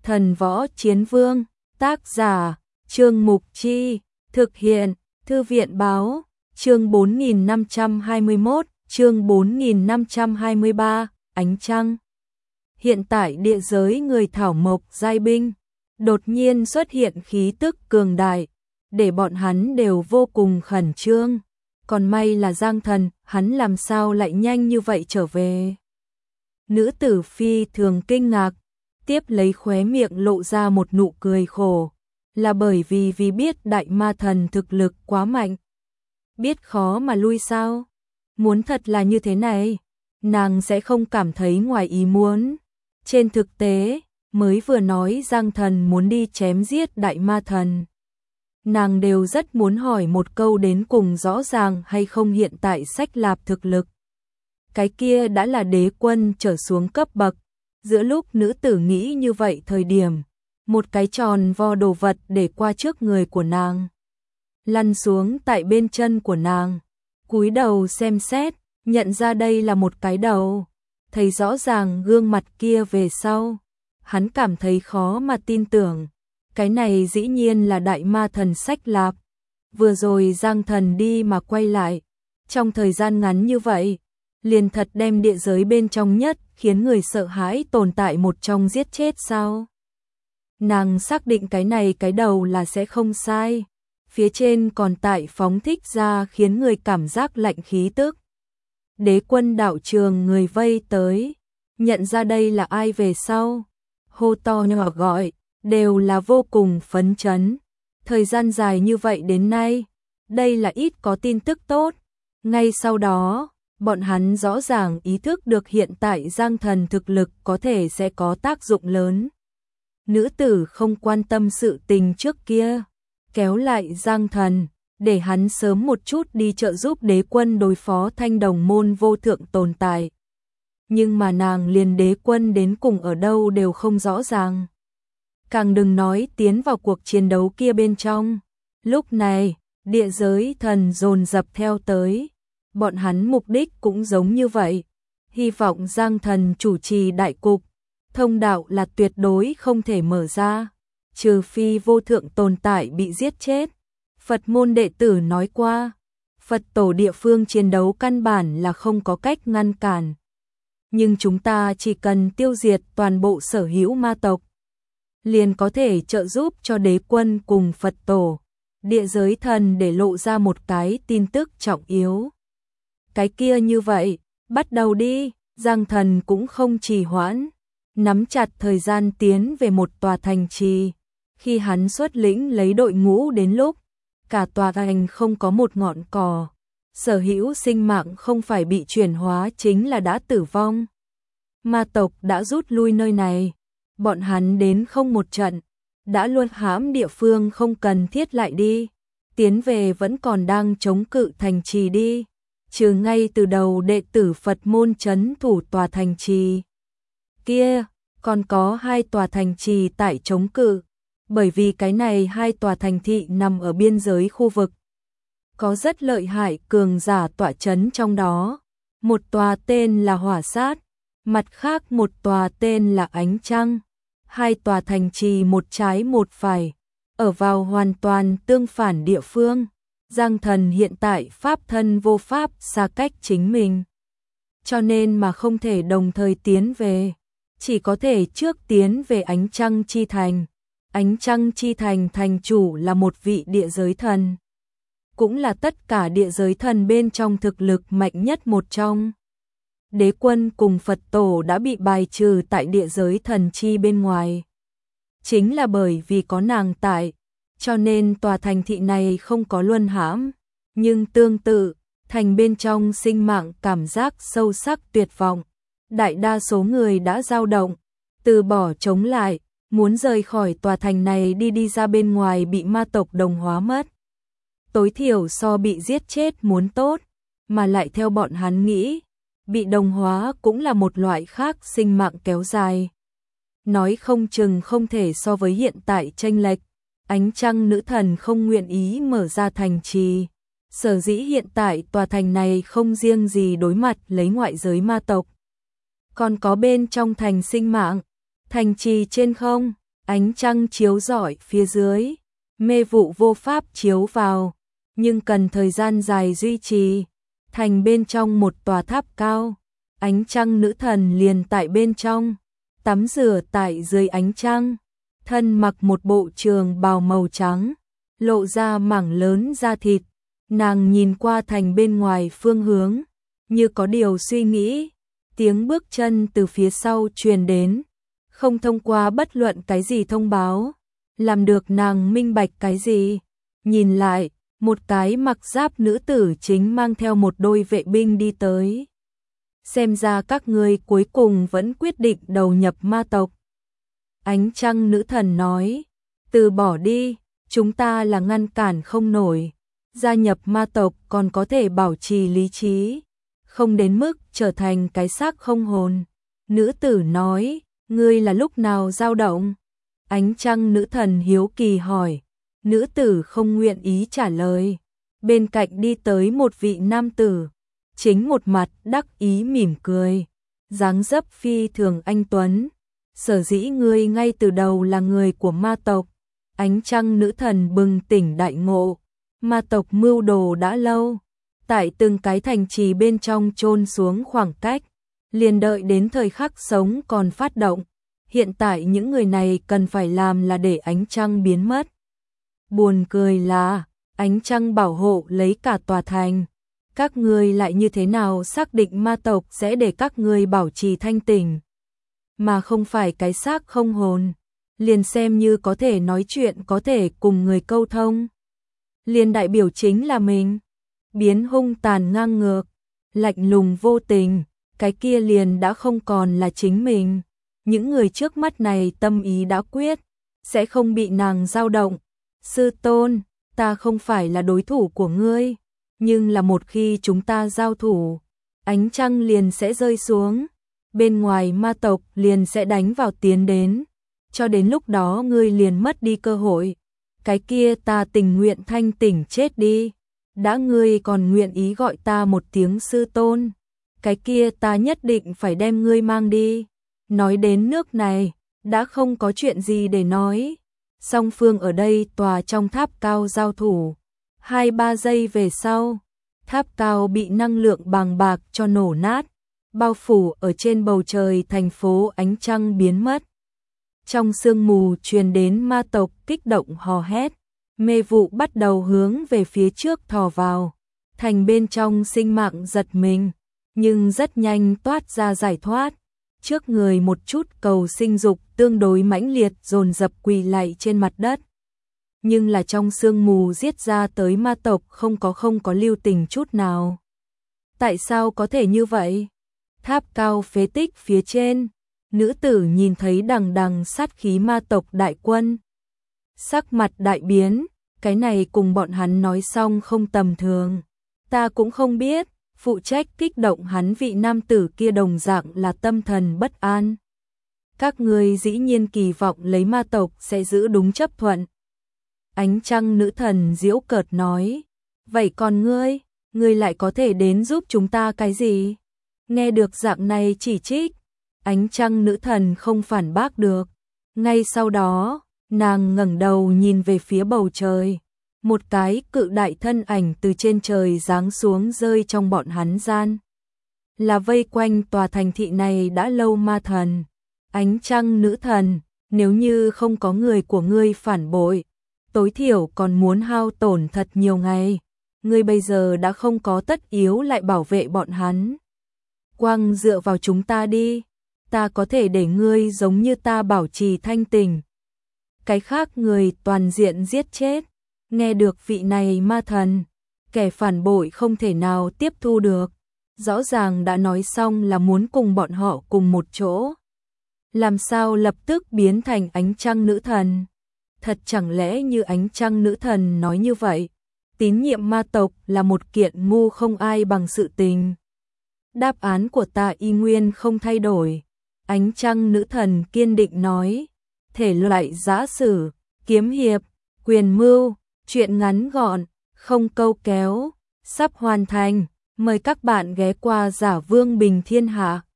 Thần Võ Chiến Vương, tác giả, Trương Mục Chi, thực hiện, Thư viện Báo, chương 4521, chương 4523, Ánh Trăng. Hiện tại địa giới người thảo mộc giai binh, đột nhiên xuất hiện khí tức cường đại, để bọn hắn đều vô cùng khẩn trương. Còn may là Giang Thần, hắn làm sao lại nhanh như vậy trở về. Nữ tử phi thường kinh ngạc, tiếp lấy khóe miệng lộ ra một nụ cười khổ, là bởi vì biết đại ma thần thực lực quá mạnh. Biết khó mà lui sao? Muốn thật là như thế này, nàng sẽ không cảm thấy ngoài ý muốn. Trên thực tế, mới vừa nói Giang Thần muốn đi chém giết đại ma thần, nàng đều rất muốn hỏi một câu đến cùng rõ ràng hay không hiện tại Sách Lạp thực lực. Cái kia đã là đế quân trở xuống cấp bậc. Giữa lúc nữ tử nghĩ như vậy thời điểm, một cái tròn vo đồ vật để qua trước người của nàng, lăn xuống tại bên chân của nàng, cúi đầu xem xét, nhận ra đây là một cái đầu, thấy rõ ràng gương mặt kia về sau, hắn cảm thấy khó mà tin tưởng, cái này dĩ nhiên là đại ma thần Sách Lạp. Vừa rồi Giang Thần đi mà quay lại, trong thời gian ngắn như vậy, liền thật đem địa giới bên trong nhất khiến người sợ hãi tồn tại một trong giết chết sao? Nàng xác định cái này cái đầu là sẽ không sai, phía trên còn tại phóng thích ra khiến người cảm giác lạnh khí tức. Đế quân đạo trường người vây tới, nhận ra đây là ai về sau, hô to nhỏ gọi, đều là vô cùng phấn chấn. Thời gian dài như vậy đến nay, đây là ít có tin tức tốt. Ngay sau đó, bọn hắn rõ ràng ý thức được hiện tại Giang Thần thực lực có thể sẽ có tác dụng lớn. Nữ tử không quan tâm sự tình trước kia, kéo lại Giang Thần, để hắn sớm một chút đi trợ giúp đế quân đối phó Thanh Đồng môn vô thượng tồn tại. Nhưng mà nàng liền đế quân đến cùng ở đâu đều không rõ ràng. Càng đừng nói tiến vào cuộc chiến đấu kia bên trong. Lúc này, địa giới thần dồn dập theo tới. Bọn hắn mục đích cũng giống như vậy, hy vọng Giang Thần chủ trì đại cục, thông đạo là tuyệt đối không thể mở ra, trừ phi vô thượng tồn tại bị giết chết. Phật môn đệ tử nói qua, Phật tổ địa phương chiến đấu căn bản là không có cách ngăn cản. Nhưng chúng ta chỉ cần tiêu diệt toàn bộ sở hữu ma tộc, liền có thể trợ giúp cho đế quân cùng Phật tổ, địa giới thần để lộ ra một cái tin tức trọng yếu. Cái kia như vậy, bắt đầu đi. Giang Thần cũng không trì hoãn, nắm chặt thời gian tiến về một tòa thành trì. Khi hắn xuất lĩnh lấy đội ngũ đến lúc, cả tòa thành không có một ngọn cỏ, sở hữu sinh mạng không phải bị chuyển hóa chính là đã tử vong. Ma tộc đã rút lui nơi này, bọn hắn đến không một trận, đã luôn hãm địa phương không cần thiết lại đi, tiến về vẫn còn đang chống cự thành trì đi. Trừ ngay từ đầu đệ tử Phật môn trấn thủ tòa thành trì kia, còn có 2 tòa thành trì tại chống cự, bởi vì cái này 2 tòa thành thị nằm ở biên giới khu vực. Có rất lợi hại cường giả tọa trấn trong đó, một tòa tên là Hỏa Sát, mặt khác một tòa tên là Ánh Trăng. 2 tòa thành trì một trái một phải, ở vào hoàn toàn tương phản địa phương. Giang Thần hiện tại pháp thân vô pháp xa cách chính mình, cho nên mà không thể đồng thời tiến về, chỉ có thể trước tiến về Ánh Trăng Chi Thành. Ánh Trăng Chi Thành thành chủ là một vị địa giới thần, cũng là tất cả địa giới thần bên trong thực lực mạnh nhất một trong. Đế quân cùng Phật tổ đã bị bài trừ tại địa giới thần chi bên ngoài. Chính là bởi vì có nàng tại, cho nên tòa thành thị này không có luân hãm, nhưng tương tự, thành bên trong sinh mạng cảm giác sâu sắc tuyệt vọng. Đại đa số người đã dao động, từ bỏ chống lại, muốn rời khỏi tòa thành này đi ra bên ngoài bị ma tộc đồng hóa mất. Tối thiểu so bị giết chết muốn tốt, mà lại theo bọn hắn nghĩ, bị đồng hóa cũng là một loại khác sinh mạng kéo dài. Nói không chừng không thể so với hiện tại chênh lệch. Ánh Trăng nữ thần không nguyện ý mở ra thành trì. Sở dĩ hiện tại tòa thành này không riêng gì đối mặt lấy ngoại giới ma tộc, còn có bên trong thành sinh mạng. Thành trì trên không, Ánh trăng chiếu rọi phía dưới, mê vụ vô pháp chiếu vào, nhưng cần thời gian dài duy trì. Thành bên trong một tòa tháp cao, ánh trăng nữ thần liền tại bên trong, tắm rửa tại dưới ánh trăng, thân mặc một bộ trường bào màu trắng, lộ ra mảng lớn da thịt, nàng nhìn qua thành bên ngoài phương hướng, như có điều suy nghĩ, tiếng bước chân từ phía sau truyền đến, không thông qua bất luận cái gì thông báo, làm được nàng minh bạch cái gì. Nhìn lại, một cái mặc giáp nữ tử chính mang theo một đôi vệ binh đi tới. Xem ra các ngươi cuối cùng vẫn quyết định đầu nhập ma tộc. Ánh trăng nữ thần nói, từ bỏ đi, chúng ta là ngăn cản không nổi. Gia nhập ma tộc còn có thể bảo trì lý trí, không đến mức trở thành cái xác không hồn. Nữ tử nói, ngươi là lúc nào dao động? Ánh trăng nữ thần hiếu kỳ hỏi. Nữ tử không nguyện ý trả lời. Bên cạnh đi tới một vị nam tử, chính một mặt đắc ý mỉm cười, dáng dấp phi thường anh tuấn. Sở dĩ ngươi ngay từ đầu là người của ma tộc. Ánh trăng nữ thần bừng tỉnh đại ngộ. Ma tộc mưu đồ đã lâu, tại từng cái thành trì bên trong chôn xuống khoảng cách, liền đợi đến thời khắc sống còn phát động. Hiện tại những người này cần phải làm là để ánh trăng biến mất. Buồn cười là, ánh trăng bảo hộ lấy cả tòa thành. Các ngươi lại như thế nào xác định ma tộc sẽ để các ngươi bảo trì thanh tỉnh, mà không phải cái xác không hồn, liền xem như có thể nói chuyện, có thể cùng người câu thông. Liền đại biểu chính là mình, biến hung tàn ngang ngược, lạnh lùng vô tình, cái kia liền đã không còn là chính mình. Những người trước mắt này tâm ý đã quyết, sẽ không bị nàng dao động. Sư tôn, ta không phải là đối thủ của ngươi, nhưng là một khi chúng ta giao thủ, ánh trăng liền sẽ rơi xuống, bên ngoài ma tộc liền sẽ đánh vào tiến đến, cho đến lúc đó ngươi liền mất đi cơ hội. Cái kia ta tình nguyện thanh tỉnh chết đi, đã ngươi còn nguyện ý gọi ta một tiếng sư tôn, cái kia ta nhất định phải đem ngươi mang đi. Nói đến nước này, đã không có chuyện gì để nói. Song phương ở đây tòa trong tháp cao giao thủ. 2-3 giây về sau, tháp cao bị năng lượng bàng bạc cho nổ nát, bao phủ ở trên bầu trời thành phố ánh trăng biến mất. Trong sương mù truyền đến ma tộc kích động hò hét, mê vụ bắt đầu hướng về phía trước thò vào. Thành bên trong sinh mạng giật mình, nhưng rất nhanh toát ra giải thoát. Trước người một chút cầu sinh dục tương đối mãnh liệt dồn dập quỳ lạy trên mặt đất. Nhưng là trong sương mù giết ra tới ma tộc không có lưu tình chút nào. Tại sao có thể như vậy? Tháp cao phế tích phía trên, nữ tử nhìn thấy đằng đằng sát khí ma tộc đại quân. Sắc mặt đại biến, cái này cùng bọn hắn nói xong không tầm thường. Ta cũng không biết. Phụ trách kích động hắn vị nam tử kia đồng dạng là tâm thần bất an. Các ngươi dĩ nhiên kỳ vọng lấy ma tộc sẽ giữ đúng chấp thuận. Ánh trăng nữ thần giễu cợt nói, vậy còn ngươi lại có thể đến giúp chúng ta cái gì? Nghe được dạng này chỉ trích, ánh trăng nữ thần không phản bác được. Ngay sau đó, nàng ngẩng đầu nhìn về phía bầu trời. Một cái cự đại thân ảnh từ trên trời giáng xuống rơi trong bọn hắn gian. Là vây quanh tòa thành thị này đã lâu ma thần. Ánh trăng nữ thần, nếu như không có người của ngươi phản bội, tối thiểu còn muốn hao tổn thật nhiều ngày. Ngươi bây giờ đã không có tất yếu lại bảo vệ bọn hắn. Quang dựa vào chúng ta đi, ta có thể để ngươi giống như ta bảo trì thanh tỉnh. Cái khác người toàn diện giết chết. Nghe được vị này ma thần, kẻ phản bội không thể nào tiếp thu được. Rõ ràng đã nói xong là muốn cùng bọn họ cùng một chỗ. Làm sao lập tức biến thành ánh trăng nữ thần? Thật chẳng lẽ như ánh trăng nữ thần nói như vậy, tín nhiệm ma tộc là một kiện ngu không ai bằng sự tình? Đáp án của ta y nguyên không thay đổi. Ánh trăng nữ thần kiên định nói, thể loại giã sử, kiếm hiệp, quyền mưu, chuyện ngắn gọn, không câu kéo, sắp hoàn thành. Mời các bạn ghé qua Giả Vương Bình Thiên Hạ.